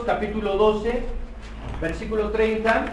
capítulo 12, versículo 30.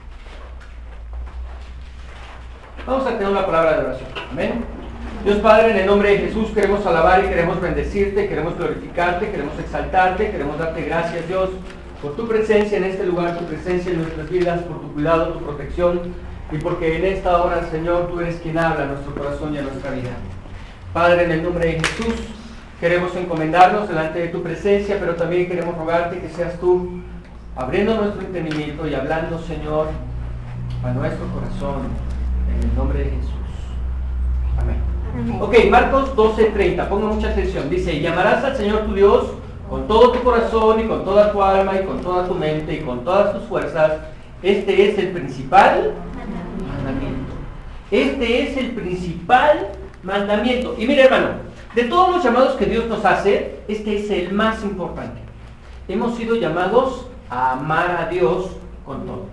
Vamos a tener una palabra de oración. Amén. Dios Padre, en el nombre de Jesús queremos alabar y queremos bendecirte, queremos glorificarte, queremos exaltarte, queremos darte gracias, Dios, por tu presencia en este lugar, tu presencia en nuestras vidas, por tu cuidado, tu protección, y porque en esta hora, Señor, tú eres quien habla a nuestro corazón y a nuestra vida. Padre, en el nombre de Jesús, queremos encomendarnos delante de tu presencia, pero también queremos rogarte que seas tú abriendo nuestro entendimiento y hablando, Señor, a nuestro corazón, en el nombre de Jesús. Amén. Ok, Marcos 12:30, ponga mucha atención. Dice, y llamarás al Señor tu Dios con todo tu corazón y con toda tu alma y con toda tu mente y con todas tus fuerzas. Este es el principal mandamiento. Este es el principal mandamiento. Y mire, hermano, de todos los llamados que Dios nos hace, este es el más importante. Hemos sido llamados a amar a Dios con todo.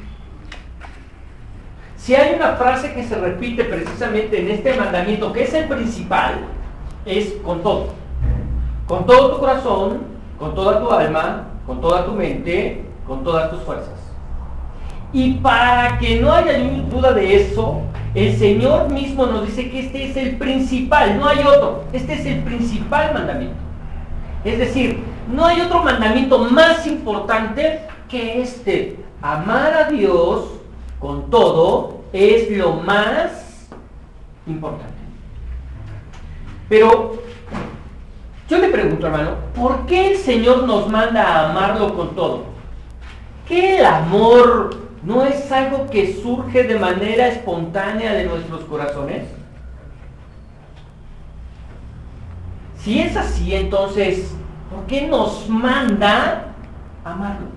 Si hay una frase que se repite precisamente en este mandamiento, que es el principal, es con todo. Con todo tu corazón, con toda tu alma, con toda tu mente, con todas tus fuerzas. Y para que no haya duda de eso, el Señor mismo nos dice que este es el principal, no hay otro. Este es el principal mandamiento. Es decir, no hay otro mandamiento más importante que este. Amar a Dios con todo es lo más importante. Pero yo le pregunto, hermano, ¿por qué el Señor nos manda a amarlo con todo? ¿Que el amor no es algo que surge de manera espontánea de nuestros corazones? Si es así, entonces, ¿por qué nos manda a amarlo?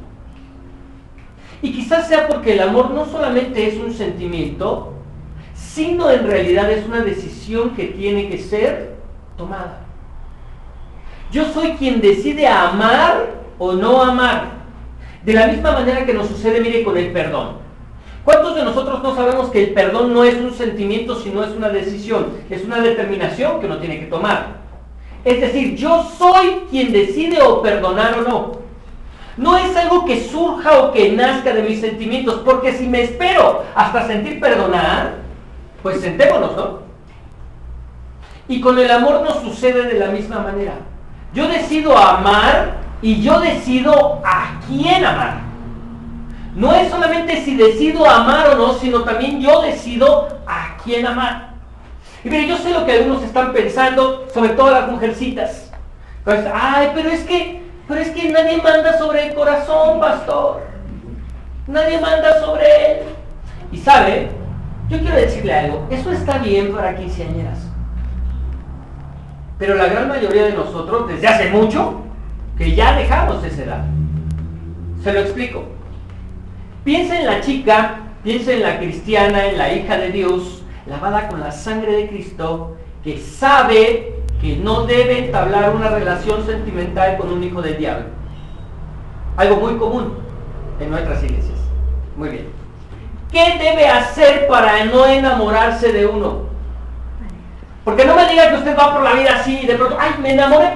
Y quizás sea porque el amor no solamente es un sentimiento, sino en realidad es una decisión que tiene que ser tomada. Yo soy quien decide amar o no amar. De la misma manera que nos sucede, mire, con el perdón. ¿Cuántos de nosotros no sabemos que el perdón no es un sentimiento, sino es una decisión? Es una determinación que uno tiene que tomar. Es decir, yo soy quien decide o perdonar o no. No es algo que surja o que nazca de mis sentimientos, porque si me espero hasta sentir perdonar, pues sentémonos, ¿no? Y con el amor nos sucede de la misma manera. Yo decido amar y yo decido a quién amar. No es solamente si decido amar o no, sino también yo decido a quién amar. Y mire, yo sé lo que algunos están pensando, sobre todo las mujercitas. Pues, ay, pero es que nadie manda sobre el corazón, pastor. Nadie manda sobre él. Y sabe, yo quiero decirle algo, eso está bien para quinceañeras. Pero la gran mayoría de nosotros, desde hace mucho, que ya dejamos esa edad. Se lo explico. Piensa en la chica, piensa en la cristiana, en la hija de Dios, lavada con la sangre de Cristo, que sabe que no debe entablar una relación sentimental con un hijo del diablo. Algo muy común en nuestras iglesias. Muy bien. ¿Qué debe hacer para no enamorarse de uno? Porque no me diga que usted va por la vida así y de pronto, ¡ay, me enamoré!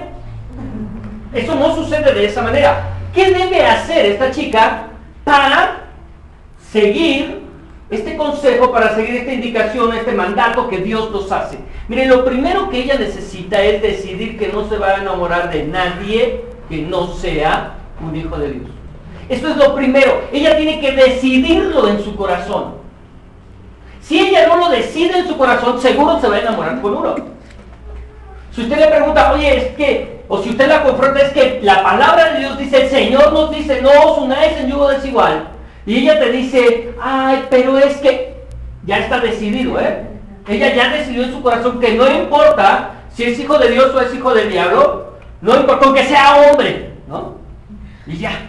Eso no sucede de esa manera. ¿Qué debe hacer esta chica para seguir este consejo, para seguir esta indicación, este mandato que Dios nos hace? Mire, lo primero que ella necesita es decidir que no se va a enamorar de nadie que no sea un hijo de Dios. Eso es lo primero. Ella tiene que decidirlo en su corazón. Si ella no lo decide en su corazón, seguro se va a enamorar con uno. Si usted le pregunta, oye, es que, o si usted la confronta, es que la palabra de Dios dice, el Señor nos dice, no os unáis en yugo desigual. Y ella te dice, ay, pero es que ya está decidido, ¿eh? Ella ya decidió en su corazón que no importa si es hijo de Dios o es hijo del diablo, no importa, aunque sea hombre, ¿no? Y ya.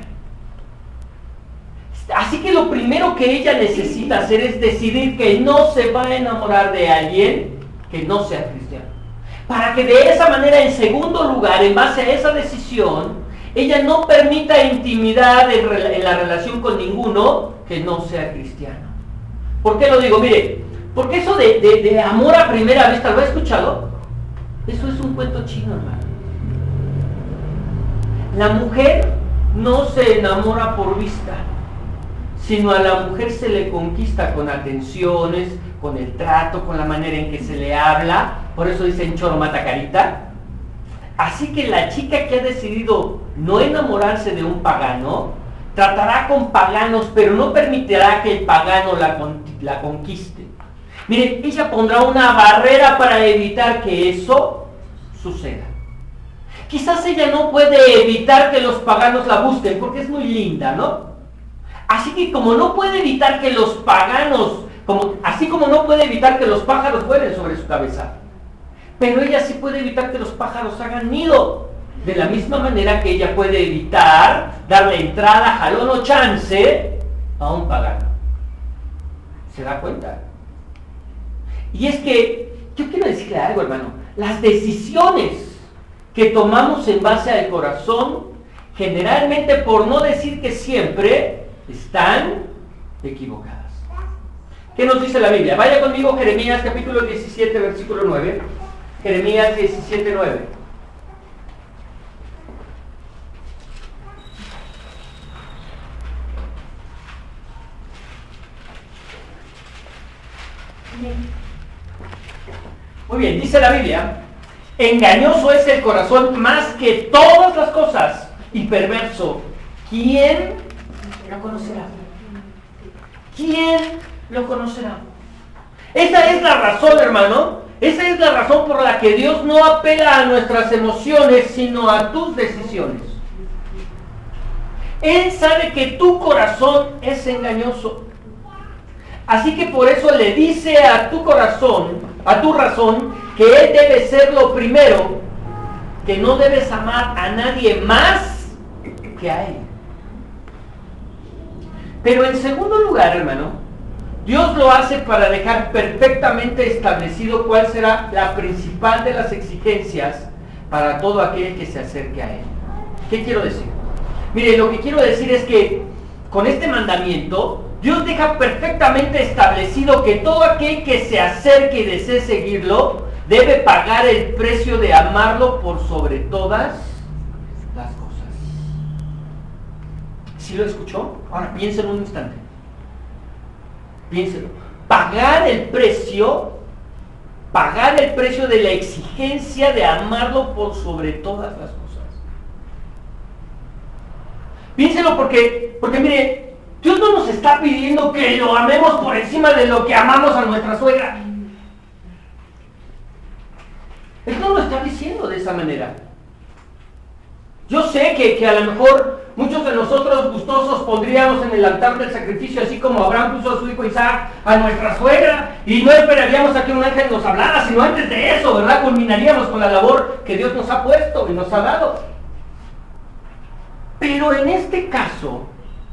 Así que lo primero que ella necesita hacer es decidir que no se va a enamorar de alguien que no sea cristiano. Para que de esa manera, en segundo lugar, en base a esa decisión, ella no permita intimidad en la relación con ninguno que no sea cristiano. ¿Por qué lo digo? Mire, porque eso de amor a primera vista, ¿lo ha escuchado? Eso es un cuento chino, hermano. La mujer no se enamora por vista, sino a la mujer se le conquista con atenciones, con el trato, con la manera en que se le habla. Por eso dicen choro mata carita. Así que la chica que ha decidido no enamorarse de un pagano, tratará con paganos, pero no permitirá que el pagano la conquiste. Miren, ella pondrá una barrera para evitar que eso suceda. Quizás ella no puede evitar que los paganos la busquen, porque es muy linda, ¿no? Así que como no puede evitar que los paganos, así como no puede evitar que los pájaros vuelen sobre su cabeza, pero ella sí puede evitar que los pájaros hagan nido. De la misma manera que ella puede evitar darle entrada, jalón o chance a un pagano. ¿Se da cuenta? Y es que, yo quiero decirle algo, hermano, las decisiones que tomamos en base al corazón, generalmente, por no decir que siempre, están equivocadas. ¿Qué nos dice la Biblia? Vaya conmigo, Jeremías capítulo 17, versículo 9. Jeremías 17, 9. Muy bien, dice la Biblia: engañoso es el corazón más que todas las cosas y perverso. ¿Quién lo conocerá? ¿Quién lo conocerá? Esa es la razón, hermano. Esa es la razón por la que Dios no apela a nuestras emociones, sino a tus decisiones. Él sabe que tu corazón es engañoso. Así que por eso le dice a tu corazón, a tu razón, que Él debe ser lo primero, que no debes amar a nadie más que a Él. Pero en segundo lugar, hermano, Dios lo hace para dejar perfectamente establecido cuál será la principal de las exigencias para todo aquel que se acerque a Él. ¿Qué quiero decir? Mire, lo que quiero decir es que con este mandamiento, Dios deja perfectamente establecido que todo aquel que se acerque y desee seguirlo, debe pagar el precio de amarlo por sobre todas las cosas. ¿Sí lo escuchó? Ahora piénselo un instante. Piénselo. Pagar el precio de la exigencia de amarlo por sobre todas las cosas. Piénselo porque mire, Dios no nos está pidiendo que lo amemos por encima de lo que amamos a nuestra suegra. Él no lo está diciendo de esa manera. Yo sé que a lo mejor muchos de nosotros gustosos pondríamos en el altar del sacrificio, así como Abraham puso a su hijo Isaac, a nuestra suegra, y no esperaríamos a que un ángel nos hablara, sino antes de eso, ¿verdad? Culminaríamos con la labor que Dios nos ha puesto y nos ha dado. Pero en este caso,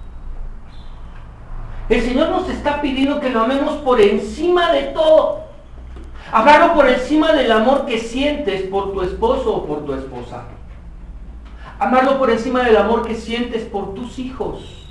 el Señor nos está pidiendo que lo amemos por encima de todo. Amarlo por encima del amor que sientes por tu esposo o por tu esposa. Amarlo por encima del amor que sientes por tus hijos.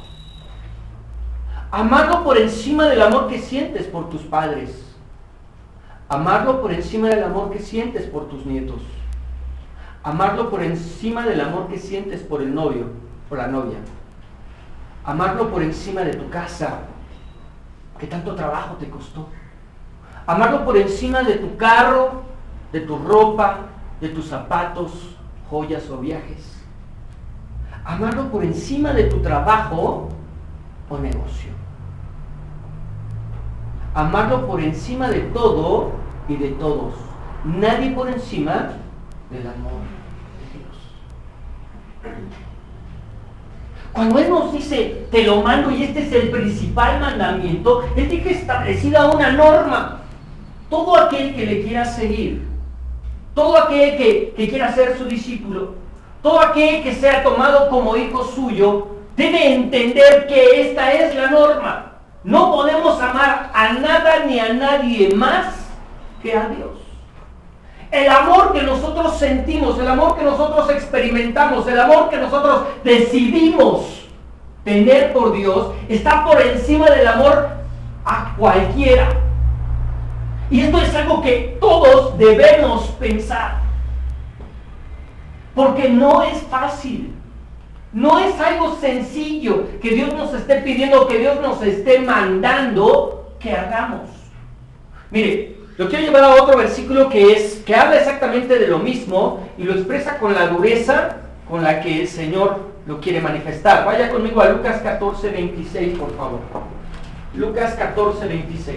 Amarlo por encima del amor que sientes por tus padres. Amarlo por encima del amor que sientes por tus nietos. Amarlo por encima del amor que sientes por el novio o la novia. Amarlo por encima de tu casa, que tanto trabajo te costó. Amarlo por encima de tu carro, de tu ropa, de tus zapatos, joyas o viajes. Amarlo por encima de tu trabajo o negocio. Amarlo por encima de todo y de todos. Nadie por encima del amor de Dios. Cuando Él nos dice, te lo mando y este es el principal mandamiento, Él deja establecida una norma. Todo aquel que le quiera seguir, todo aquel que quiera ser su discípulo, todo aquel que sea tomado como hijo suyo, debe entender que esta es la norma. No podemos amar a nada ni a nadie más que a Dios. El amor que nosotros sentimos, el amor que nosotros experimentamos, el amor que nosotros decidimos tener por Dios, está por encima del amor a cualquiera. Y esto es algo que todos debemos pensar. Porque no es fácil. No es algo sencillo que Dios nos esté pidiendo, que Dios nos esté mandando que hagamos. Mire, lo quiero llevar a otro versículo que habla exactamente de lo mismo y lo expresa con la dureza con la que el Señor lo quiere manifestar. Vaya conmigo a Lucas 14, 26, por favor. Lucas 14, 26.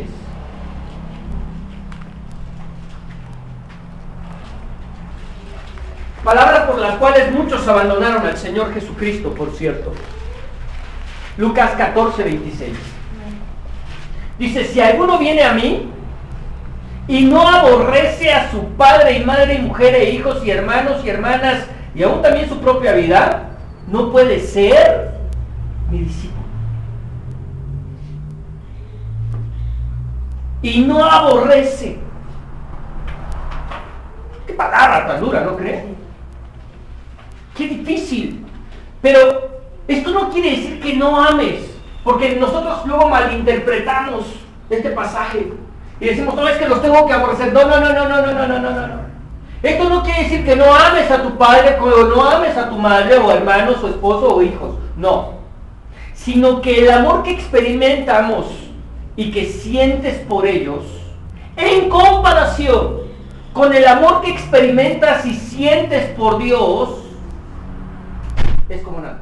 Palabras por las cuales muchos abandonaron al Señor Jesucristo, por cierto. Lucas 14, 26. Dice, si alguno viene a mí y no aborrece a su padre y madre y mujer e hijos y hermanos y hermanas y aún también su propia vida, no puede ser mi discípulo. Y no aborrece. Qué palabra tan dura, ¿no creen? Qué difícil. Pero esto no quiere decir que no ames, porque nosotros luego malinterpretamos este pasaje y decimos, no, es que los tengo que aborrecer. No. Esto no quiere decir que no ames a tu padre, o no ames a tu madre, o hermanos, o esposo, o hijos. No. Sino que el amor que experimentamos y que sientes por ellos, en comparación con el amor que experimentas y sientes por Dios, es como nada.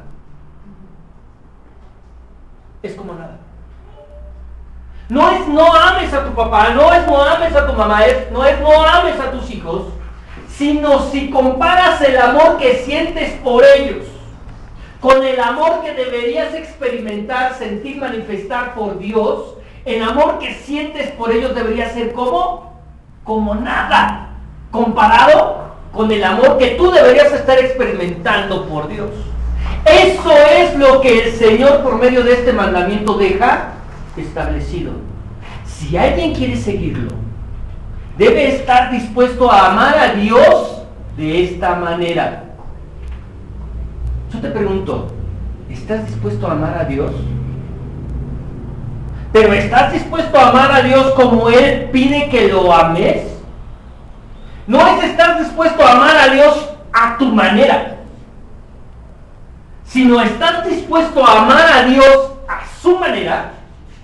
Es como nada. No es no ames a tu papá, no es no ames a tu mamá, no es no ames a tus hijos, sino si comparas el amor que sientes por ellos con el amor que deberías experimentar, sentir, manifestar por Dios, el amor que sientes por ellos debería ser como nada, comparado con el amor que tú deberías estar experimentando por Dios. Eso es lo que el Señor por medio de este mandamiento deja establecido. Si alguien quiere seguirlo, debe estar dispuesto a amar a Dios de esta manera. Yo te pregunto, ¿estás dispuesto a amar a Dios? ¿Pero estás dispuesto a amar a Dios como Él pide que lo ames? No es estar dispuesto a amar a Dios a tu manera, sino estás dispuesto a amar a Dios a su manera.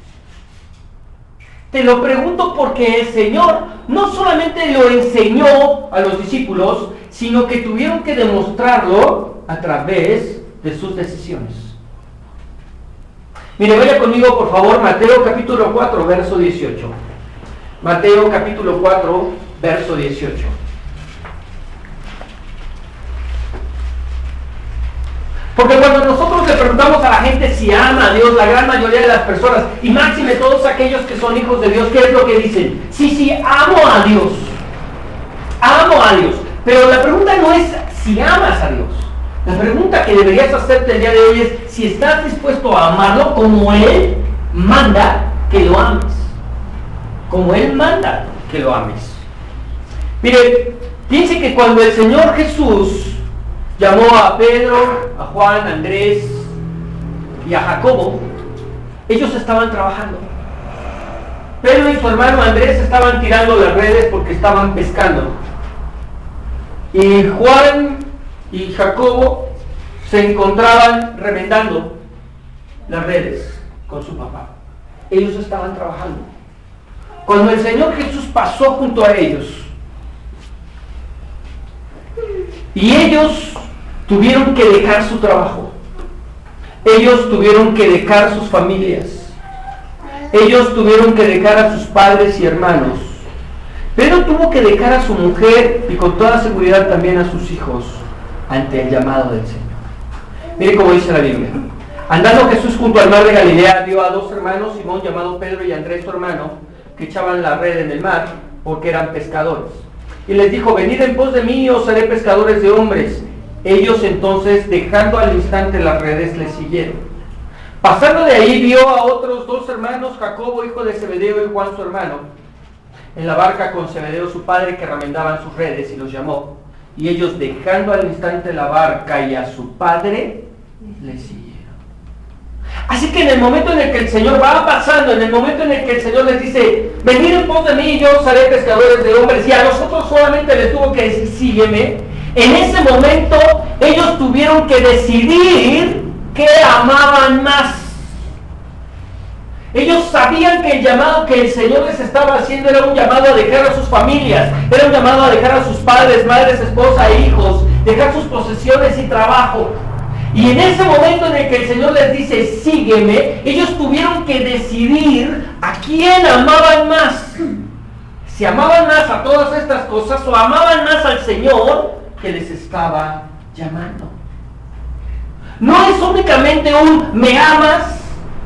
Te lo pregunto porque el Señor no solamente lo enseñó a los discípulos, sino que tuvieron que demostrarlo a través de sus decisiones. Mire, vaya conmigo por favor, Mateo capítulo 4, verso 18. Mateo capítulo 4, verso 18. Porque cuando nosotros le preguntamos a la gente si ama a Dios, la gran mayoría de las personas, y máxime todos aquellos que son hijos de Dios, ¿qué es lo que dicen? Sí, amo a Dios. Amo a Dios. Pero la pregunta no es si amas a Dios. La pregunta que deberías hacerte el día de hoy es si estás dispuesto a amarlo como Él manda que lo ames. Como Él manda que lo ames. Mire, piense que cuando el Señor Jesús llamó a Pedro, a Juan, a Andrés y a Jacobo, ellos estaban trabajando. Pedro y su hermano Andrés estaban tirando las redes porque estaban pescando. Y Juan y Jacobo se encontraban remendando las redes con su papá. Ellos estaban trabajando. Cuando el Señor Jesús pasó junto a ellos, y ellos tuvieron que dejar su trabajo, ellos tuvieron que dejar sus familias, ellos tuvieron que dejar a sus padres y hermanos, Pedro tuvo que dejar a su mujer y con toda seguridad también a sus hijos ante el llamado del Señor. Mire cómo dice la Biblia. Andando Jesús junto al mar de Galilea, vio a dos hermanos, Simón llamado Pedro y Andrés su hermano, que echaban la red en el mar porque eran pescadores. Y les dijo, venid en pos de mí y os haré pescadores de hombres. Ellos entonces, dejando al instante las redes, les siguieron. Pasando de ahí, vio a otros dos hermanos, Jacobo, hijo de Zebedeo, y Juan, su hermano, en la barca con Zebedeo, su padre, que remendaban sus redes, y los llamó. Y ellos, dejando al instante la barca y a su padre, les siguieron. Así que en el momento en el que el Señor va pasando, en el momento en el que el Señor les dice, venid en pos de mí y yo os haré pescadores de hombres, y a nosotros solamente les tuvo que decir, sígueme, En ese momento ellos tuvieron que decidir qué amaban más. Ellos sabían que el llamado que el Señor les estaba haciendo era un llamado a dejar a sus familias, era un llamado a dejar a sus padres, madres, esposa e hijos, dejar sus posesiones y trabajo. Y en ese momento en el que el Señor les dice, sígueme, ellos tuvieron que decidir a quién amaban más. Si amaban más a todas estas cosas o amaban más al Señor que les estaba llamando. No es únicamente un me amas,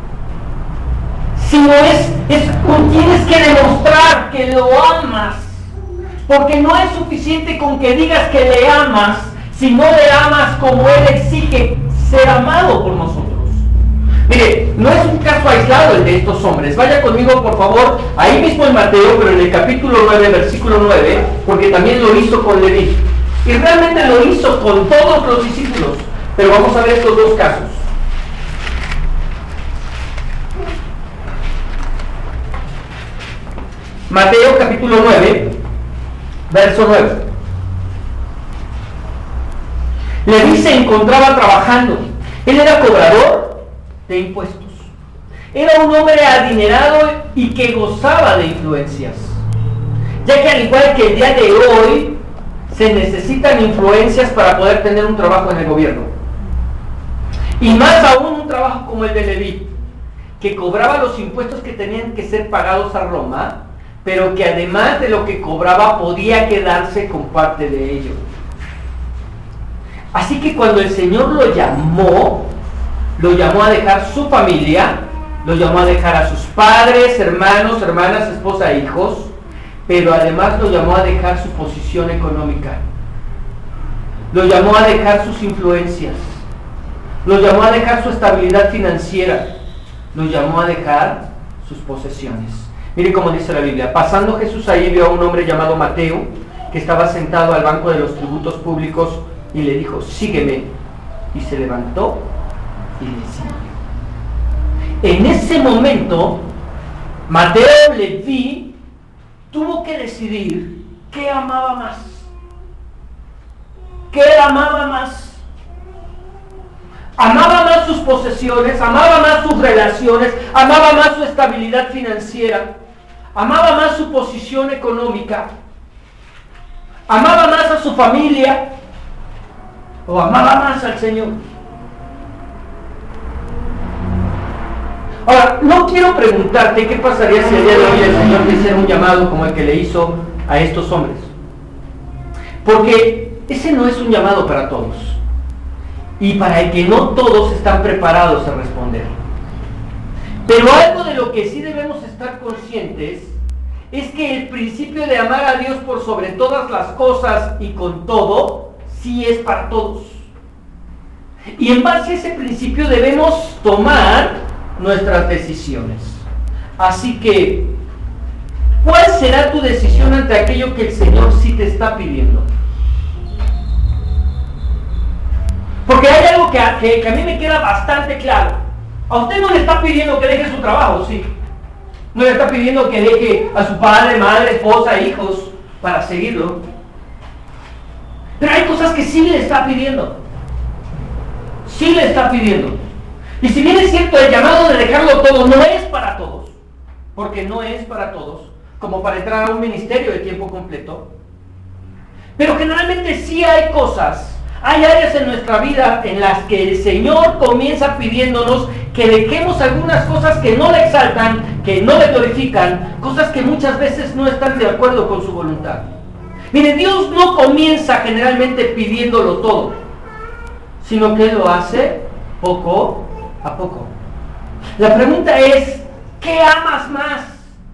sino tienes que demostrar que lo amas, porque no es suficiente con que digas que le amas, si no le amas como Él exige ser amado por nosotros. Mire, no es un caso aislado el de estos hombres. Vaya conmigo, por favor, ahí mismo en Mateo, pero en el capítulo 9, versículo 9, porque también lo hizo con Leví. Y realmente lo hizo con todos los discípulos. Pero vamos a ver estos dos casos. Mateo capítulo 9, verso 9. Leví se encontraba trabajando. Él era cobrador de impuestos. Era un hombre adinerado y que gozaba de influencias. Ya que al igual que el día de hoy, se necesitan influencias para poder tener un trabajo en el gobierno. Y más aún un trabajo como el de Leví, que cobraba los impuestos que tenían que ser pagados a Roma, pero que además de lo que cobraba podía quedarse con parte de ello. Así que cuando el Señor lo llamó a dejar su familia, lo llamó a dejar a sus padres, hermanos, hermanas, esposa e hijos, pero además lo llamó a dejar su posición económica, lo llamó a dejar sus influencias, lo llamó a dejar su estabilidad financiera, lo llamó a dejar sus posesiones. Mire cómo dice la Biblia. Pasando Jesús ahí, vio a un hombre llamado Mateo, que estaba sentado al banco de los tributos públicos, y le dijo, sígueme. Y se levantó y le siguió. En ese momento, Mateo Leví tuvo que decidir qué amaba más. ¿Qué amaba más? Amaba más sus posesiones, amaba más sus relaciones, amaba más su estabilidad financiera, amaba más su posición económica, amaba más a su familia, o amaba más al Señor. Ahora, no quiero preguntarte qué pasaría si el día de hoy el Señor te hiciera un llamado como el que le hizo a estos hombres, porque ese no es un llamado para todos, y para el que no todos están preparados a responder. Pero algo de lo que sí debemos estar conscientes es que el principio de amar a Dios por sobre todas las cosas y con todo, sí es para todos. Y en base a ese principio debemos tomar nuestras decisiones. Así que, ¿cuál será tu decisión ante aquello que el Señor sí te está pidiendo? Porque hay algo que a mí me queda bastante claro. A usted no le está pidiendo que deje su trabajo, sí. No le está pidiendo que deje a su padre, madre, esposa, hijos para seguirlo. Pero hay cosas que sí le está pidiendo. Sí le está pidiendo. Y si bien es cierto, el llamado de dejarlo todo no es para todos, porque no es para todos, como para entrar a un ministerio de tiempo completo, pero generalmente sí hay cosas, hay áreas en nuestra vida en las que el Señor comienza pidiéndonos que dejemos algunas cosas que no le exaltan, que no le glorifican, cosas que muchas veces no están de acuerdo con su voluntad. Mire, Dios no comienza generalmente pidiéndolo todo, sino que lo hace poco a poco. La pregunta es, ¿qué amas más?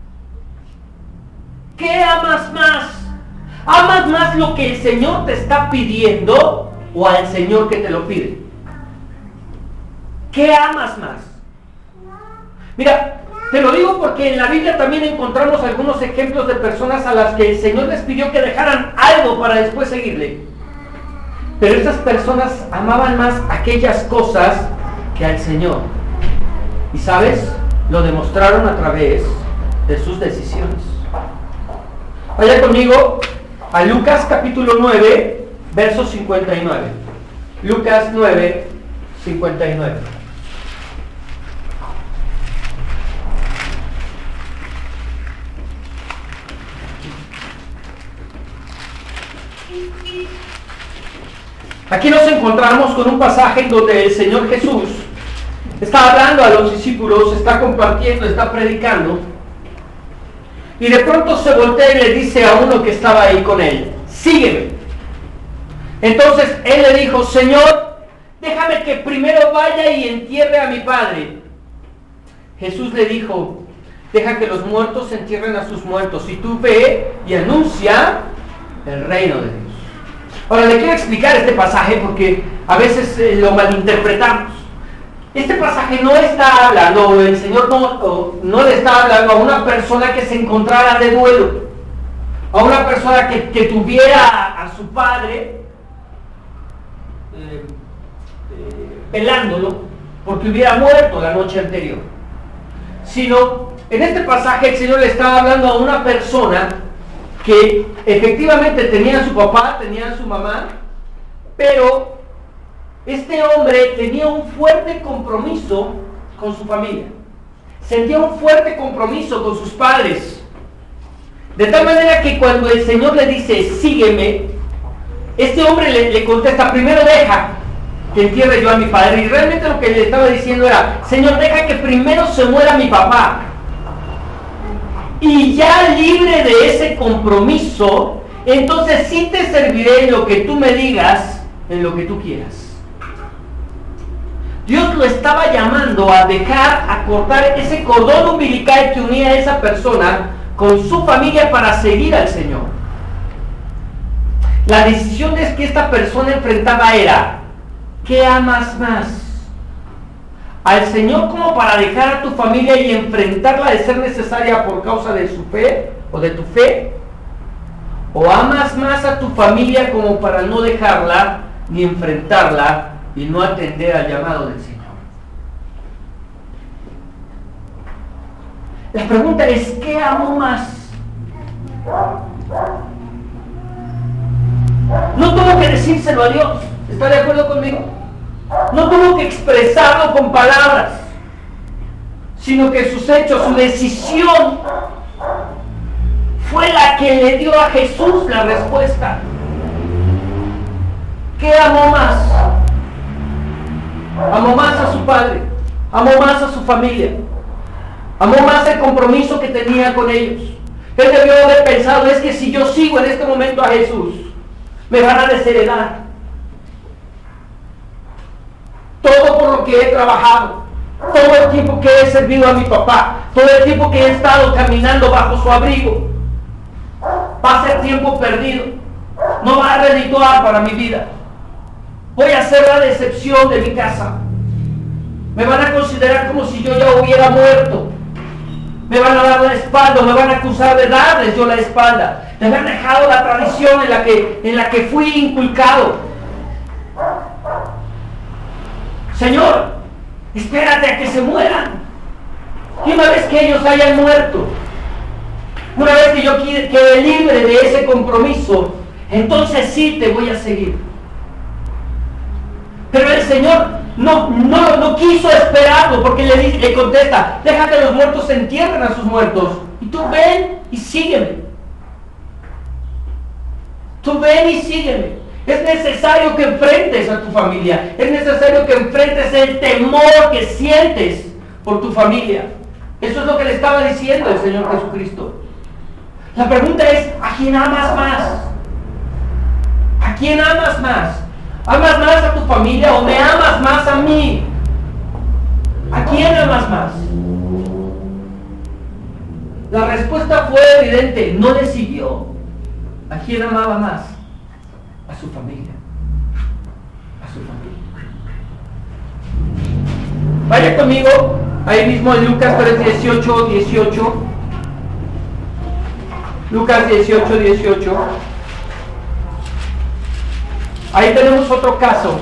¿Qué amas más? ¿Amas más lo que el Señor te está pidiendo o al Señor que te lo pide? ¿Qué amas más? Mira, te lo digo porque en la Biblia también encontramos algunos ejemplos de personas a las que el Señor les pidió que dejaran algo para después seguirle. Pero esas personas amaban más aquellas cosas que al Señor. Y ¿sabes? Lo demostraron a través de sus decisiones. Vaya conmigo a Lucas capítulo 9, verso 59. Lucas 9, 59. Aquí nos encontramos con un pasaje en donde el Señor Jesús está hablando a los discípulos, está compartiendo, está predicando, y de pronto se voltea y le dice a uno que estaba ahí con él: sígueme. Entonces él le dijo: Señor, déjame que primero vaya y entierre a mi padre. Jesús le dijo: deja que los muertos entierren a sus muertos, y tú ve y anuncia el reino de Dios. Ahora le quiero explicar este pasaje porque a veces lo malinterpretamos. Este pasaje no está hablando, el Señor no le está hablando a una persona que se encontrara de duelo, a una persona que tuviera a su padre velándolo porque hubiera muerto la noche anterior, sino en este pasaje el Señor le está hablando a una persona que efectivamente tenía a su papá, tenía a su mamá, pero este hombre tenía un fuerte compromiso con su familia, sentía un fuerte compromiso con sus padres, de tal manera que cuando el Señor le dice: sígueme, este hombre le contesta: primero deja que entierre yo a mi padre. Y realmente lo que le estaba diciendo era: Señor, deja que primero se muera mi papá, y ya libre de ese compromiso, entonces sí te serviré en lo que tú me digas, en lo que tú quieras. Dios lo estaba llamando a dejar, a cortar ese cordón umbilical que unía a esa persona con su familia para seguir al Señor. La decisión que esta persona enfrentaba era: ¿qué amas más? ¿Al Señor como para dejar a tu familia y enfrentarla de ser necesaria por causa de su fe o de tu fe? ¿O amas más a tu familia como para no dejarla ni enfrentarla y no atender al llamado del Señor? La pregunta es: ¿qué amo más? No tuvo que decírselo a Dios, ¿está de acuerdo conmigo? No tuvo que expresarlo con palabras, sino que sus hechos, su decisión fue la que le dio a Jesús la respuesta. ¿Qué amó más? Amó más a su padre, amó más a su familia, amó más el compromiso que tenía con ellos. Él debió haber pensado: es que si yo sigo en este momento a Jesús, me van a desheredar. Todo por lo que he trabajado, todo el tiempo que he servido a mi papá, todo el tiempo que he estado caminando bajo su abrigo, va a ser tiempo perdido, no va a redituar para mi vida. Voy a ser la decepción de mi casa, me van a considerar como si yo ya hubiera muerto, me van a dar la espalda, me van a acusar de darles yo la espalda, de haber dejado la tradición en la que fui inculcado. Señor, espérate a que se mueran. Y una vez que ellos hayan muerto, una vez que yo quede libre de ese compromiso, entonces sí te voy a seguir. Pero el Señor no quiso esperarlo, porque le contesta: deja que los muertos entierren a sus muertos, y tú ven y sígueme. Tú ven y sígueme. Es necesario que enfrentes a tu familia, es necesario que enfrentes el temor que sientes por tu familia. Eso es lo que le estaba diciendo el Señor Jesucristo. La pregunta es: ¿a quién amas más? ¿A quién amas más? ¿Amas más a tu familia o me amas más a mí? ¿A quién amas más? La respuesta fue evidente: no le siguió. ¿A quién amaba más? A su familia. A su familia. Vaya conmigo ahí mismo en Lucas 18. Lucas 18. Ahí tenemos otro caso.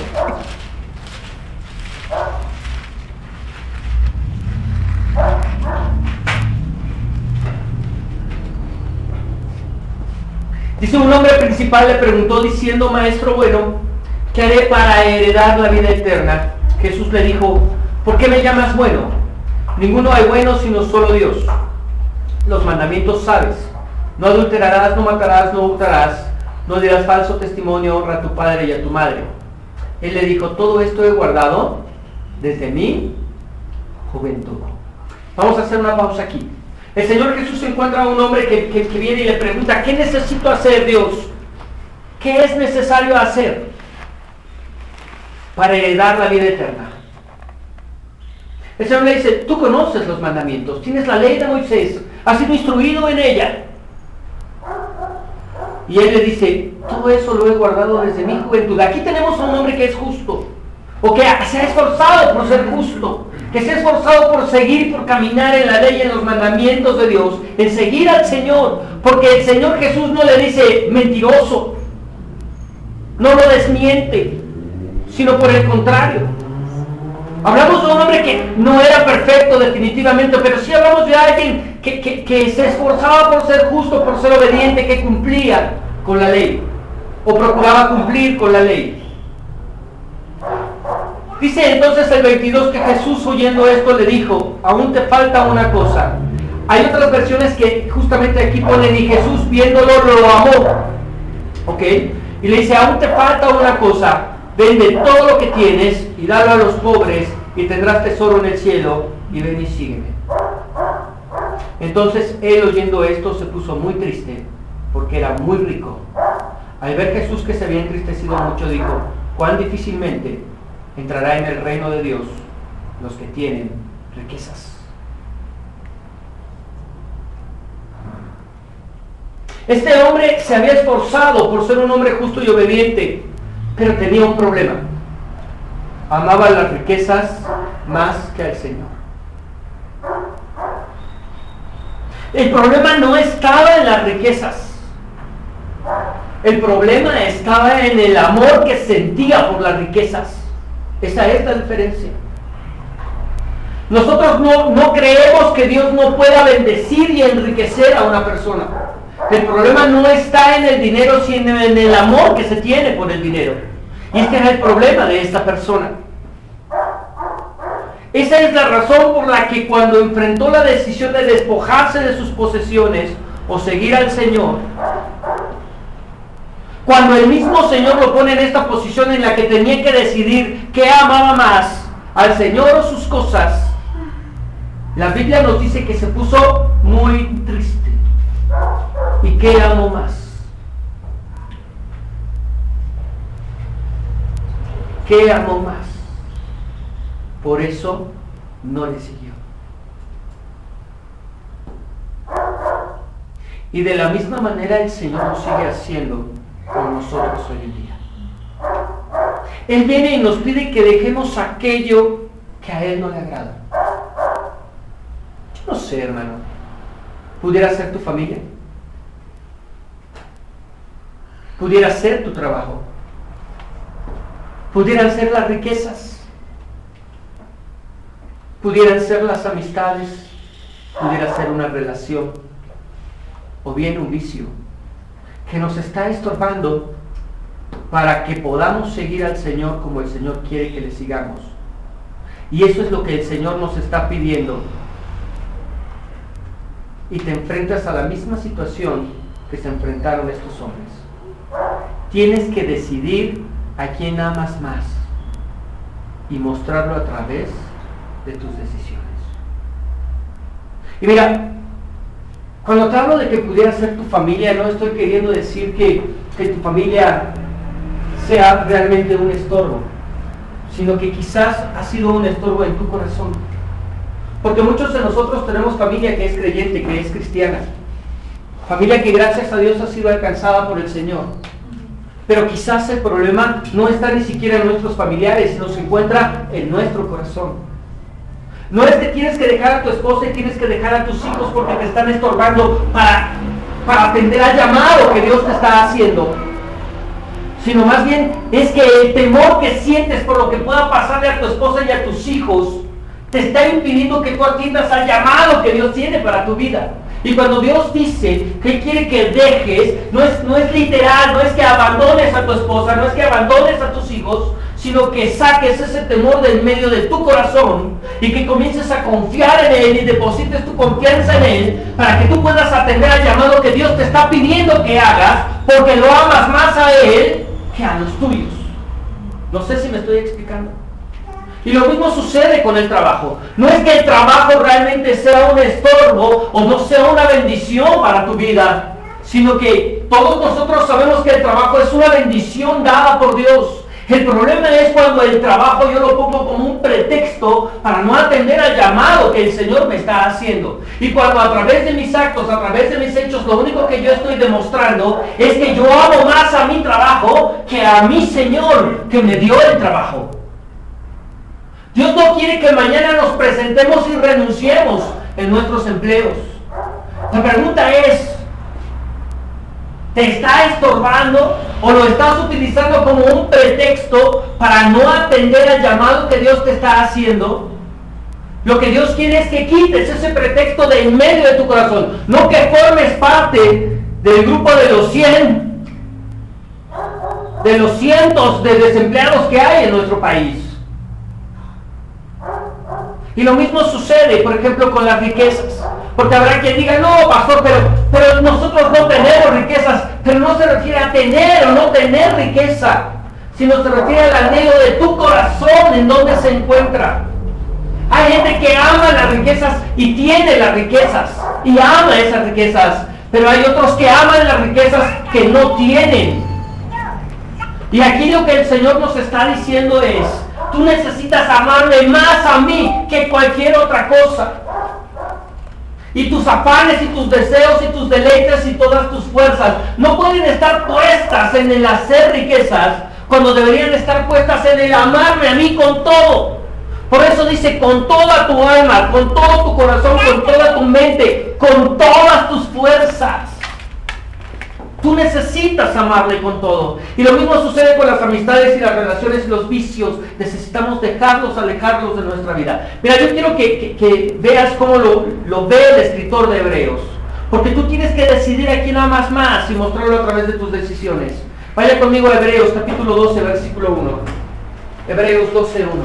Dice, un hombre principal le preguntó diciendo, maestro bueno, ¿qué haré para heredar la vida eterna? Jesús le dijo, ¿por qué me llamas bueno? Ninguno hay bueno sino solo Dios. Los mandamientos sabes: no adulterarás, no matarás, no hurtarás, no dirás falso testimonio, honra a tu padre y a tu madre. Él le dijo, todo esto he guardado desde mi juventud. Vamos a hacer una pausa aquí. El Señor Jesús encuentra a un hombre que viene y le pregunta, ¿qué necesito hacer, Dios? ¿Qué es necesario hacer para heredar la vida eterna? El Señor le dice, tú conoces los mandamientos, tienes la ley de Moisés, has sido instruido en ella. Y él le dice, todo eso lo he guardado desde mi juventud. Aquí tenemos a un hombre que es justo, o que se ha esforzado por ser justo, que se ha esforzado por seguir, por caminar en la ley, en los mandamientos de Dios, en seguir al Señor, porque el Señor Jesús no le dice mentiroso, no lo desmiente, sino por el contrario. Hablamos de un hombre que no era perfecto definitivamente, pero sí hablamos de alguien que se esforzaba por ser justo, por ser obediente, que cumplía con la ley, o procuraba cumplir con la ley. Dice entonces el 22 que Jesús, oyendo esto, le dijo, aún te falta una cosa. Hay otras versiones que justamente aquí ponen, y Jesús viéndolo lo amó. ¿Ok? Y le dice, aún te falta una cosa. Vende todo lo que tienes y dalo a los pobres y tendrás tesoro en el cielo, y ven y sígueme. Entonces él, oyendo esto, se puso muy triste porque era muy rico. Al ver Jesús que se había entristecido mucho, dijo, cuán difícilmente entrará en el reino de Dios los que tienen riquezas. Este hombre se había esforzado por ser un hombre justo y obediente, pero tenía un problema. Amaba las riquezas más que al Señor. El problema no estaba en las riquezas. El problema estaba en el amor que sentía por las riquezas. Esa es la diferencia. Nosotros no creemos que Dios no pueda bendecir y enriquecer a una persona. El problema no está en el dinero, sino en el amor que se tiene por el dinero. Y este era el problema de esta persona. Esa es la razón por la que cuando enfrentó la decisión de despojarse de sus posesiones o seguir al Señor, cuando el mismo Señor lo pone en esta posición en la que tenía que decidir qué amaba más, al Señor o sus cosas, la Biblia nos dice que se puso muy triste. ¿Y qué amó más? ¿Qué amó más? Por eso no le siguió. Y de la misma manera el Señor lo sigue haciendo con nosotros hoy en día. Él viene y nos pide que dejemos aquello que a Él no le agrada. Yo no sé, hermano. ¿Pudiera ser tu familia? ¿Pudiera ser tu trabajo? ¿Pudieran ser las riquezas? ¿Pudieran ser las amistades? ¿Pudiera ser una relación? ¿O bien un vicio que nos está estorbando para que podamos seguir al Señor como el Señor quiere que le sigamos? Y eso es lo que el Señor nos está pidiendo. Y te enfrentas a la misma situación que se enfrentaron estos hombres. Tienes que decidir a quién amas más y mostrarlo a través de tus decisiones. Y mira, cuando te hablo de que pudiera ser tu familia, no estoy queriendo decir que tu familia sea realmente un estorbo, sino que quizás ha sido un estorbo en tu corazón. Porque muchos de nosotros tenemos familia que es creyente, que es cristiana. Familia que gracias a Dios ha sido alcanzada por el Señor. Pero quizás el problema no está ni siquiera en nuestros familiares, sino se encuentra en nuestro corazón. No es que tienes que dejar a tu esposa y tienes que dejar a tus hijos porque te están estorbando para atender al llamado que Dios te está haciendo, sino más bien es que el temor que sientes por lo que pueda pasarle a tu esposa y a tus hijos te está impidiendo que tú atiendas al llamado que Dios tiene para tu vida. Y cuando Dios dice que quiere que dejes, no es literal, no es que abandones a tu esposa, no es que abandones a tus hijos, sino que saques ese temor del medio de tu corazón y que comiences a confiar en Él y deposites tu confianza en Él para que tú puedas atender al llamado que Dios te está pidiendo que hagas, porque lo amas más a Él que a los tuyos. No sé si me estoy explicando. Y lo mismo sucede con el trabajo. No es que el trabajo realmente sea un estorbo o no sea una bendición para tu vida, sino que todos nosotros sabemos que el trabajo es una bendición dada por Dios. El problema es cuando el trabajo yo lo pongo como un pretexto para no atender al llamado que el Señor me está haciendo. Y cuando a través de mis actos, a través de mis hechos, lo único que yo estoy demostrando es que yo amo más a mi trabajo que a mi Señor que me dio el trabajo. Dios no quiere que mañana nos presentemos y renunciemos en nuestros empleos. La pregunta es, ¿te está estorbando o lo estás utilizando como un pretexto para no atender al llamado que Dios te está haciendo? Lo que Dios quiere es que quites ese pretexto de en medio de tu corazón, no que formes parte del grupo de los 100, de los cientos de desempleados que hay en nuestro país. Y lo mismo sucede, por ejemplo, con las riquezas. Porque habrá quien diga, no, pastor, pero nosotros no tenemos riquezas. Pero no se refiere a tener o no tener riqueza, sino se refiere al anhelo de tu corazón en donde se encuentra. Hay gente que ama las riquezas y tiene las riquezas y ama esas riquezas, pero hay otros que aman las riquezas que no tienen. Y aquí lo que el Señor nos está diciendo es, tú necesitas amarme más a mí que cualquier otra cosa. Y tus afanes y tus deseos y tus deleites y todas tus fuerzas no pueden estar puestas en el hacer riquezas cuando deberían estar puestas en el amarme a mí con todo. Por eso dice, con toda tu alma, con todo tu corazón, con toda tu mente, con todas tus fuerzas. Tú necesitas amarle con todo. Y lo mismo sucede con las amistades y las relaciones y los vicios. Necesitamos dejarlos, alejarlos de nuestra vida. Mira, yo quiero que veas cómo lo ve el escritor de Hebreos. Porque tú tienes que decidir a quién amas más y mostrarlo a través de tus decisiones. Vaya conmigo a Hebreos, capítulo 12, versículo 1. Hebreos 12, 1.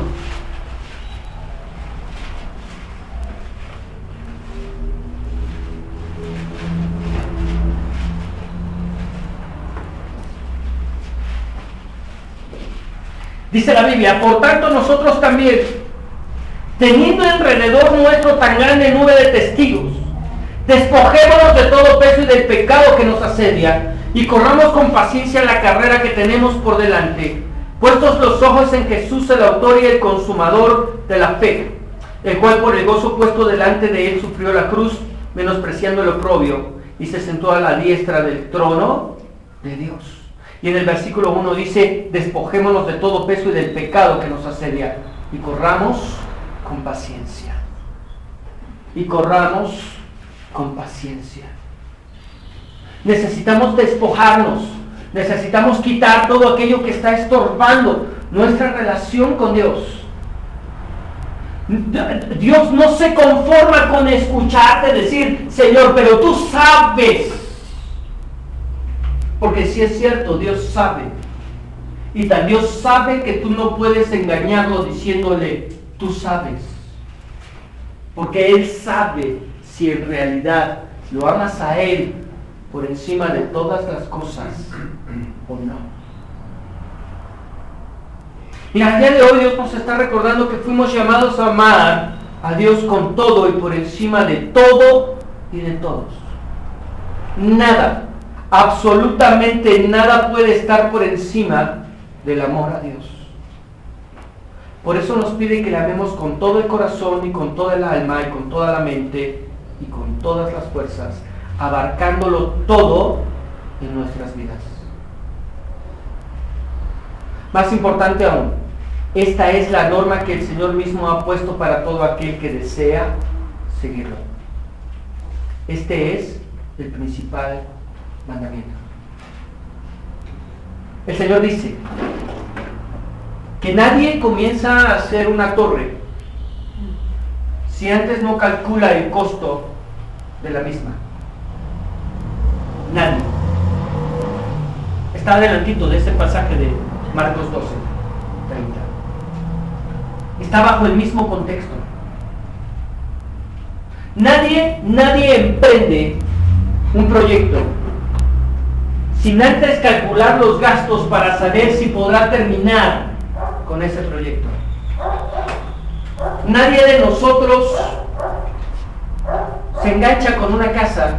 Dice la Biblia, por tanto nosotros también, teniendo alrededor nuestro tan grande nube de testigos, despojémonos de todo peso y del pecado que nos asedia, y corramos con paciencia la carrera que tenemos por delante, puestos los ojos en Jesús, el autor y el consumador de la fe, el cual por el gozo puesto delante de él sufrió la cruz, menospreciando el oprobio, y se sentó a la diestra del trono de Dios. Y en el versículo 1 dice, despojémonos de todo peso y del pecado que nos asedia, y corramos con paciencia. Y corramos con paciencia. Necesitamos despojarnos, necesitamos quitar todo aquello que está estorbando nuestra relación con Dios. Dios no se conforma con escucharte decir, Señor, pero tú sabes. Porque si es cierto, Dios sabe. Y tan Dios sabe que tú no puedes engañarlo diciéndole, tú sabes. Porque Él sabe si en realidad lo amas a Él por encima de todas las cosas o no. Y al día de hoy Dios nos está recordando que fuimos llamados a amar a Dios con todo y por encima de todo y de todos. Nada, absolutamente nada puede estar por encima del amor a Dios. Por eso nos pide que le amemos con todo el corazón y con toda el alma y con toda la mente y con todas las fuerzas, abarcándolo todo en nuestras vidas. Más importante aún, esta es la norma que el Señor mismo ha puesto para todo aquel que desea seguirlo. Este es el principal mandamiento. El Señor dice que nadie comienza a hacer una torre si antes no calcula el costo de la misma. Nadie. Está adelantito de ese pasaje de Marcos 12, 30. Está bajo el mismo contexto. Nadie emprende un proyecto sin antes calcular los gastos para saber si podrá terminar con ese proyecto. Nadie de nosotros se engancha con una casa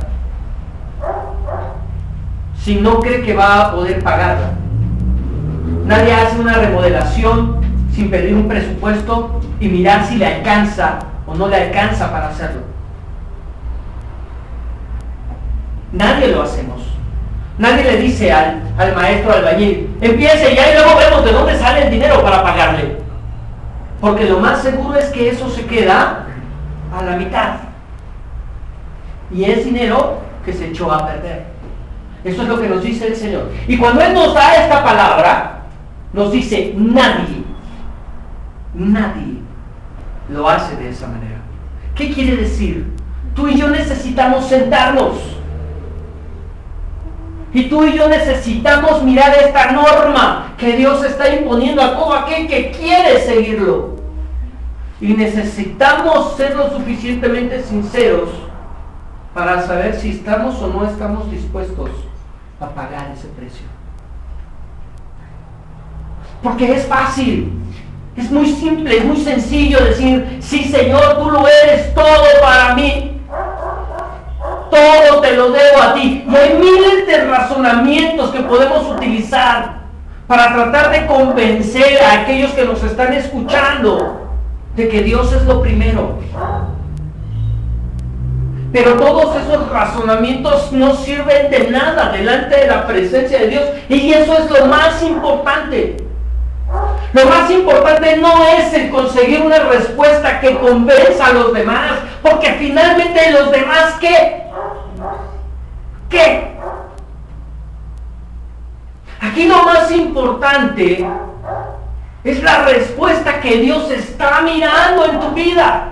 si no cree que va a poder pagarla. Nadie hace una remodelación sin pedir un presupuesto y mirar si le alcanza o no le alcanza para hacerlo. Nadie lo hacemos. Nadie le dice al maestro albañil, empiece ya y luego vemos de dónde sale el dinero para pagarle. Porque lo más seguro es que eso se queda a la mitad. Y es dinero que se echó a perder. Eso es lo que nos dice el Señor. Y cuando Él nos da esta palabra, nos dice, nadie lo hace de esa manera. ¿Qué quiere decir? Tú y yo necesitamos sentarnos. Y tú y yo necesitamos mirar esta norma que Dios está imponiendo a todo aquel que quiere seguirlo. Y necesitamos ser lo suficientemente sinceros para saber si estamos o no estamos dispuestos a pagar ese precio. Porque es fácil, es muy simple, es muy sencillo decir, sí Señor, tú lo eres todo para mí. Todo te lo debo a ti. Y hay miles de razonamientos que podemos utilizar para tratar de convencer a aquellos que nos están escuchando de que Dios es lo primero. Pero todos esos razonamientos no sirven de nada delante de la presencia de Dios. Y eso es lo más importante. Lo más importante no es el conseguir una respuesta que convenza a los demás, porque finalmente los demás, ¿qué? Aquí lo más importante es la respuesta que Dios está mirando en tu vida.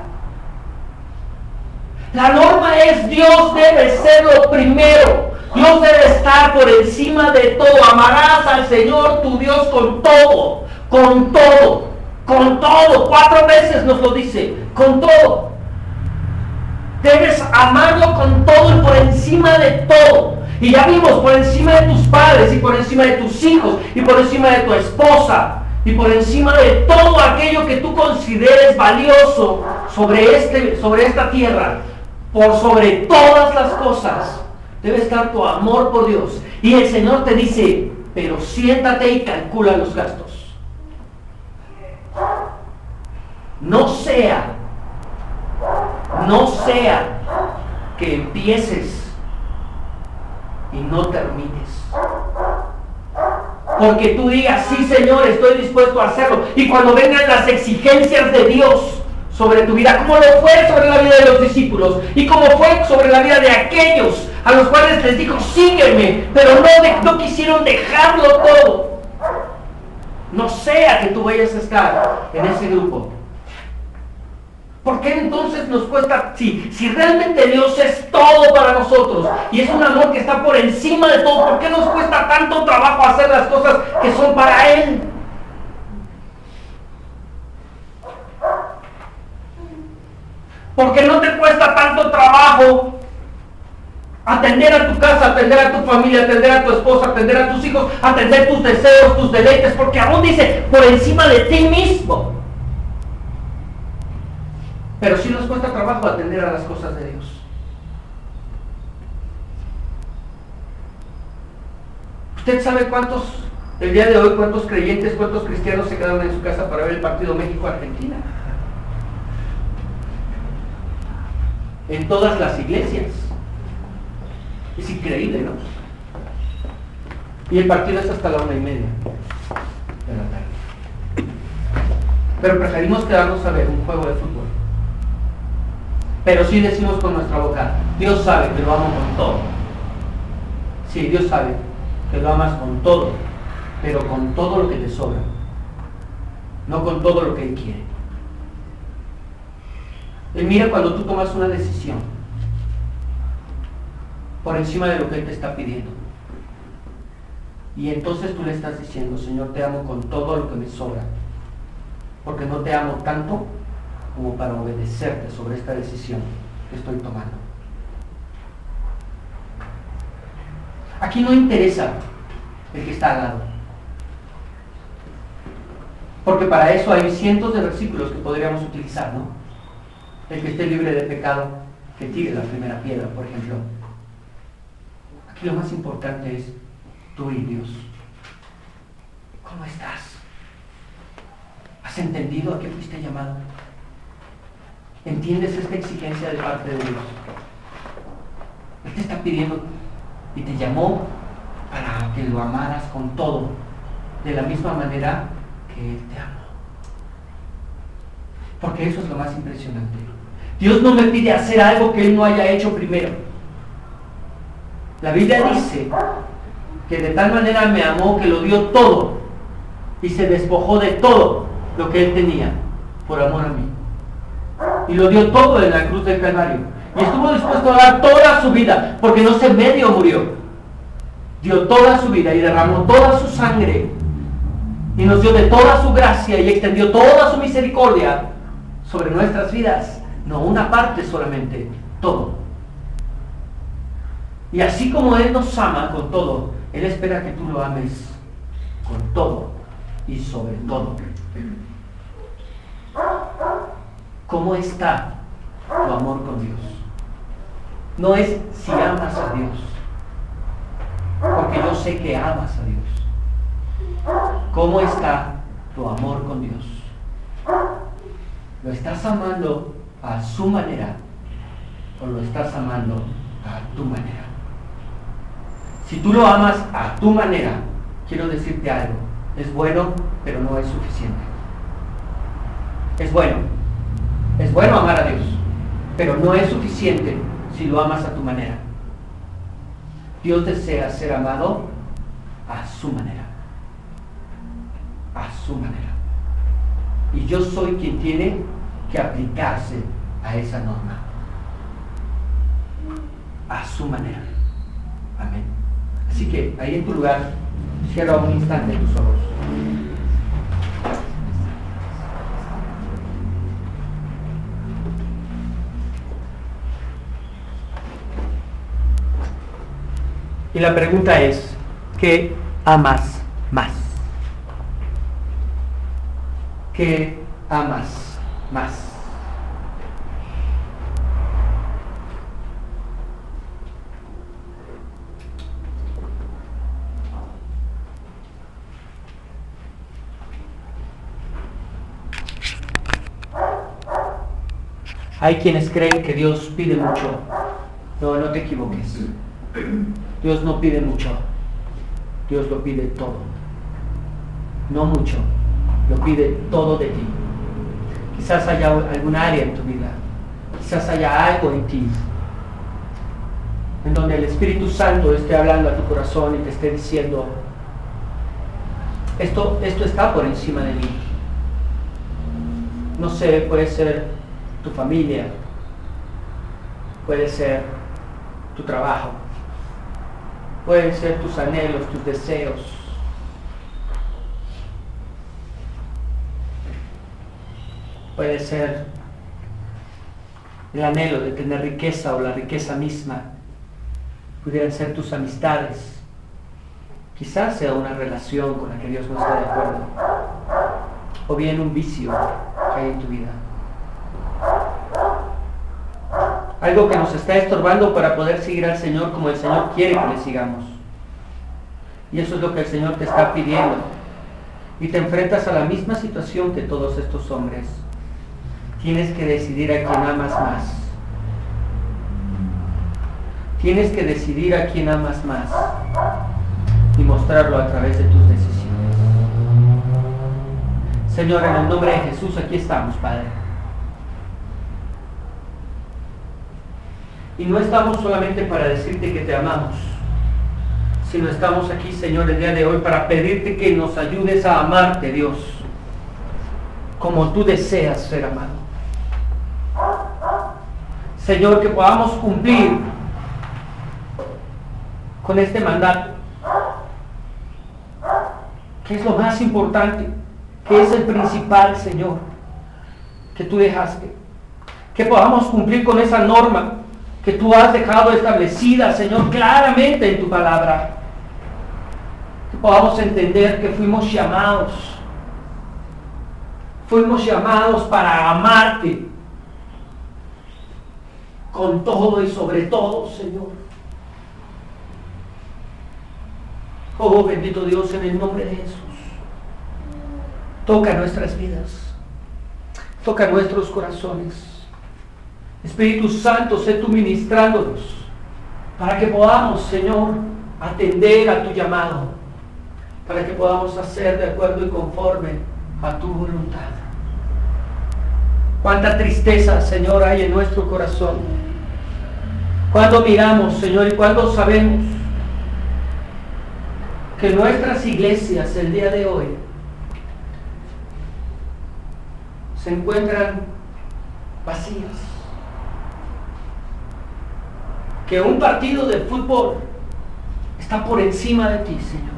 La norma es Dios debe ser lo primero. Dios debe estar por encima de todo. Amarás al Señor tu Dios con todo, con todo, con todo. 4 veces nos lo dice, con todo. Debes amarlo con todo y por encima de todo. Y ya vimos, por encima de tus padres y por encima de tus hijos y por encima de tu esposa y por encima de todo aquello que tú consideres valioso sobre esta tierra, por sobre todas las cosas debe estar tu amor por Dios. Y el Señor te dice, pero siéntate y calcula los gastos. No sea que empieces y no termines. Porque tú digas, sí Señor, estoy dispuesto a hacerlo. Y cuando vengan las exigencias de Dios sobre tu vida, como lo fue sobre la vida de los discípulos y como fue sobre la vida de aquellos a los cuales les dijo, sígueme, pero no quisieron dejarlo todo. No sea que tú vayas a estar en ese grupo. ¿Por qué entonces nos cuesta? Si realmente Dios es todo para nosotros y es un amor que está por encima de todo, ¿por qué nos cuesta tanto trabajo hacer las cosas que son para Él? ¿Por qué no te cuesta tanto trabajo atender a tu casa, atender a tu familia, atender a tu esposa, atender a tus hijos, atender tus deseos, tus deleites? Porque aún dice, por encima de ti mismo. Pero sí nos cuesta trabajo atender a las cosas de Dios. ¿Usted sabe el día de hoy, cuántos creyentes, cuántos cristianos se quedaron en su casa para ver el partido México-Argentina? En todas las iglesias. Es increíble, ¿no? Y el partido es hasta la 1:30 de la tarde. Pero preferimos quedarnos a ver un juego de fútbol. Pero sí decimos con nuestra boca, Dios sabe que lo amo con todo. Sí, Dios sabe que lo amas con todo, pero con todo lo que te sobra, no con todo lo que Él quiere. Él mira cuando tú tomas una decisión, por encima de lo que Él te está pidiendo. Y entonces tú le estás diciendo, Señor, te amo con todo lo que me sobra, porque no te amo tanto como para obedecerte sobre esta decisión que estoy tomando. Aquí no interesa el que está al lado, porque para eso hay cientos de versículos que podríamos utilizar, ¿no? El que esté libre de pecado, que tire la primera piedra, por ejemplo. Aquí lo más importante es tú y Dios. ¿Cómo estás? ¿Has entendido a qué fuiste llamado? ¿Entiendes esta exigencia de parte de Dios? Él te está pidiendo y te llamó para que lo amaras con todo, de la misma manera que Él te ama. Porque eso es lo más impresionante. Dios no me pide hacer algo que Él no haya hecho primero. La Biblia dice que de tal manera me amó que lo dio todo y se despojó de todo lo que Él tenía por amor a mí. Y lo dio todo en la cruz del Calvario. Y estuvo dispuesto a dar toda su vida, porque no se medio murió. Dio toda su vida y derramó toda su sangre. Y nos dio de toda su gracia y extendió toda su misericordia sobre nuestras vidas. No una parte solamente, todo. Y así como Él nos ama con todo, Él espera que tú lo ames con todo y sobre todo. ¿Cómo está tu amor con Dios? No es si amas a Dios, porque yo sé que amas a Dios. ¿Cómo está tu amor con Dios? ¿Lo estás amando a su manera o lo estás amando a tu manera? Si tú lo amas a tu manera, quiero decirte algo. Es bueno, pero no es suficiente. Es bueno amar a Dios, pero no es suficiente si lo amas a tu manera. Dios desea ser amado a su manera. A su manera. Y yo soy quien tiene que aplicarse a esa norma. A su manera. Amén. Así que ahí en tu lugar, cierra un instante tus ojos. Y la pregunta es, ¿qué amas más? ¿Qué amas más? Hay quienes creen que Dios pide mucho. No, no te equivoques. Dios no pide mucho. Dios lo pide todo. No mucho. Lo pide todo de ti. Quizás haya algún área en tu vida. Quizás haya algo en ti en donde el Espíritu Santo esté hablando a tu corazón y te esté diciendo, esto está por encima de mí. No sé, puede ser tu familia, puede ser tu trabajo, pueden ser tus anhelos, tus deseos. Puede ser el anhelo de tener riqueza o la riqueza misma. Pudieran ser tus amistades. Quizás sea una relación con la que Dios no está de acuerdo. O bien un vicio que hay en tu vida. Algo que nos está estorbando para poder seguir al Señor como el Señor quiere que le sigamos. Y eso es lo que el Señor te está pidiendo. Y te enfrentas a la misma situación que todos estos hombres. Tienes que decidir a quién amas más. Tienes que decidir a quién amas más y mostrarlo a través de tus decisiones. Señor, en el nombre de Jesús, aquí estamos, Padre. Y no estamos solamente para decirte que te amamos, sino estamos aquí, Señor, el día de hoy para pedirte que nos ayudes a amarte, Dios, como tú deseas ser amado. Señor, que podamos cumplir con este mandato, que es lo más importante, que es el principal, Señor, que tú dejaste. Que podamos cumplir con esa norma que tú has dejado establecida, Señor, claramente en tu palabra. Que podamos entender que fuimos llamados para amarte con todo y sobre todo, Señor. Oh, bendito Dios, en el nombre de Jesús. Toca nuestras vidas. Toca nuestros corazones. Espíritu Santo, sé tú ministrándonos para que podamos, Señor, atender a tu llamado, para que podamos hacer de acuerdo y conforme a tu voluntad. Cuánta tristeza, Señor, hay en nuestro corazón cuando miramos, Señor, y cuando sabemos que nuestras iglesias el día de hoy se encuentran vacías. Que un partido de fútbol está por encima de ti, Señor.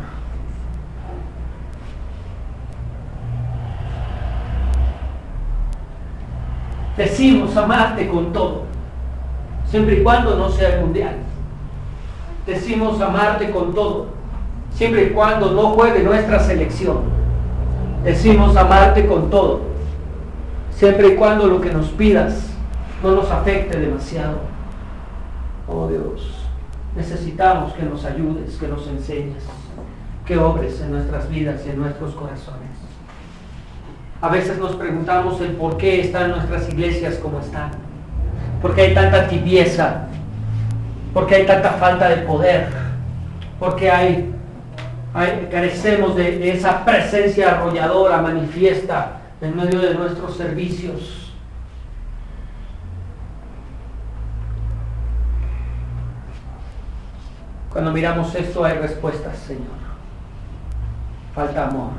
Decimos amarte con todo, siempre y cuando no sea el mundial. Decimos amarte con todo, siempre y cuando no juegue nuestra selección. Decimos amarte con todo, siempre y cuando lo que nos pidas no nos afecte demasiado. Oh Dios, necesitamos que nos ayudes, que nos enseñes, que obres en nuestras vidas y en nuestros corazones. A veces nos preguntamos el por qué están nuestras iglesias como están, por qué hay tanta tibieza, por qué hay tanta falta de poder, por qué carecemos de esa presencia arrolladora, manifiesta en medio de nuestros servicios. Cuando miramos esto hay respuestas, Señor. Falta amor.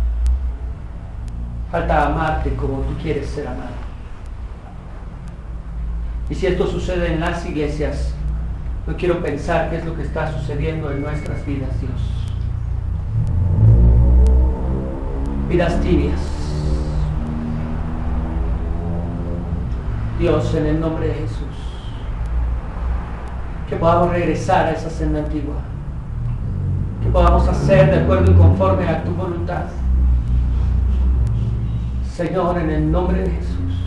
Falta amarte como tú quieres ser amado. Y si esto sucede en las iglesias, yo quiero pensar qué es lo que está sucediendo en nuestras vidas, Dios. Vidas tibias. Dios, en el nombre de Jesús, que podamos regresar a esa senda antigua, que podamos hacer de acuerdo y conforme a tu voluntad. Señor, en el nombre de Jesús,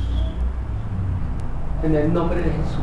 en el nombre de Jesús,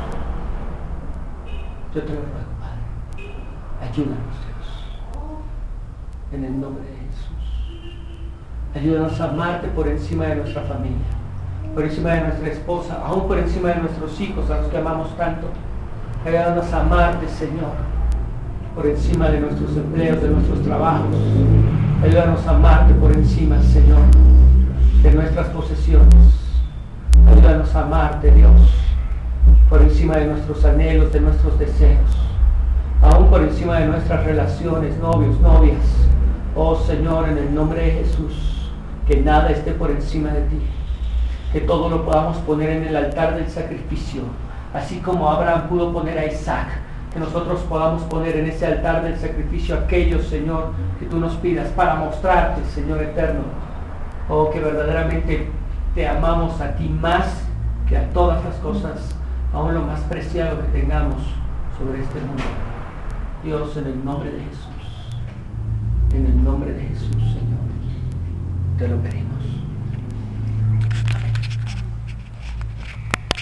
yo te lo ruego, Padre, ayúdanos, Dios, en el nombre de Jesús. Ayúdanos a amarte por encima de nuestra familia, por encima de nuestra esposa, aún por encima de nuestros hijos, a los que amamos tanto. Ayúdanos a amarte, Señor, por encima de nuestros empleos, de nuestros trabajos. Ayúdanos a amarte por encima, Señor, de nuestras posesiones. Ayúdanos a amarte, Dios, por encima de nuestros anhelos, de nuestros deseos, aún por encima de nuestras relaciones, novios, novias. Oh Señor, en el nombre de Jesús, que nada esté por encima de ti, que todo lo podamos poner en el altar del sacrificio, así como Abraham pudo poner a Isaac, que nosotros podamos poner en ese altar del sacrificio aquello, Señor, que tú nos pidas para mostrarte, Señor eterno, oh, que verdaderamente te amamos a ti más que a todas las cosas, aún lo más preciado que tengamos sobre este mundo. Dios, en el nombre de Jesús, en el nombre de Jesús, Señor, te lo pedimos.